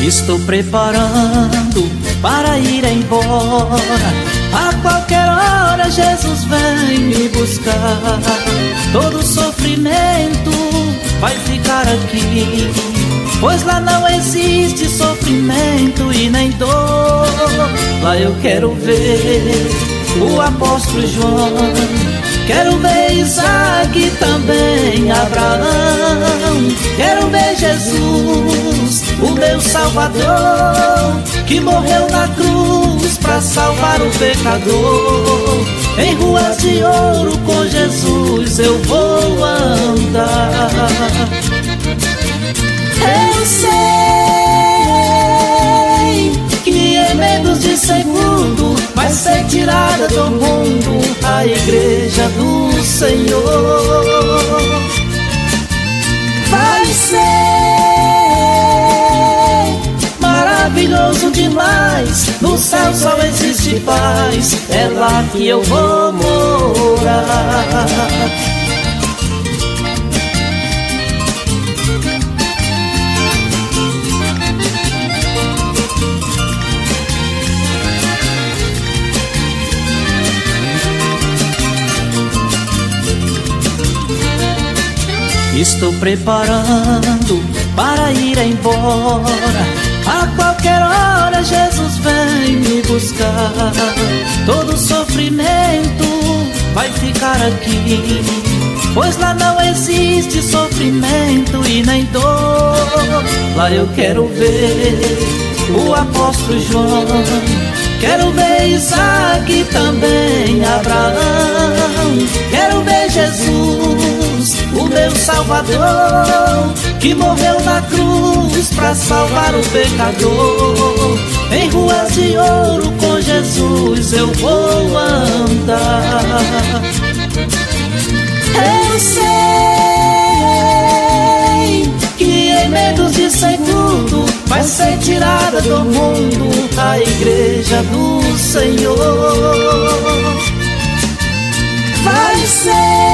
Estou preparando para ir embora. A qualquer hora Jesus vem me buscar. Todo sofrimento vai ficar aqui, pois lá não existe sofrimento e nem dor. Lá eu quero ver o apóstolo João, quero ver Isaac e também Abraão. Quero ver Jesus, o meu Salvador, que morreu na cruz para salvar o pecador. Em ruas de ouro com Jesus eu vou andar. Eu sei que em menos de segundo vai ser tirada do mundo a igreja do Senhor. Vai ser maravilhoso demais, no céu só existe paz, é lá que eu vou morar. Estou preparando para ir embora. A qualquer hora Jesus vem me buscar. Todo sofrimento vai ficar aqui, pois lá não existe sofrimento e nem dor. Lá eu quero ver o apóstolo João, quero ver Isaac e também Abraão. Quero ver Jesus, o meu Salvador, que morreu na cruz para salvar o pecador. Em ruas de ouro com Jesus eu vou andar. Eu sei que em menos de segundo vai ser tirada do mundo a igreja do Senhor. Vai ser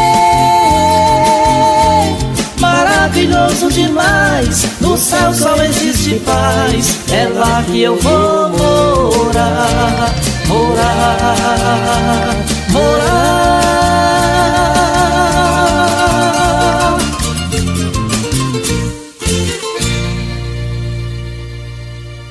maravilhoso demais, no céu só existe paz, é lá que eu vou morar, morar, morar.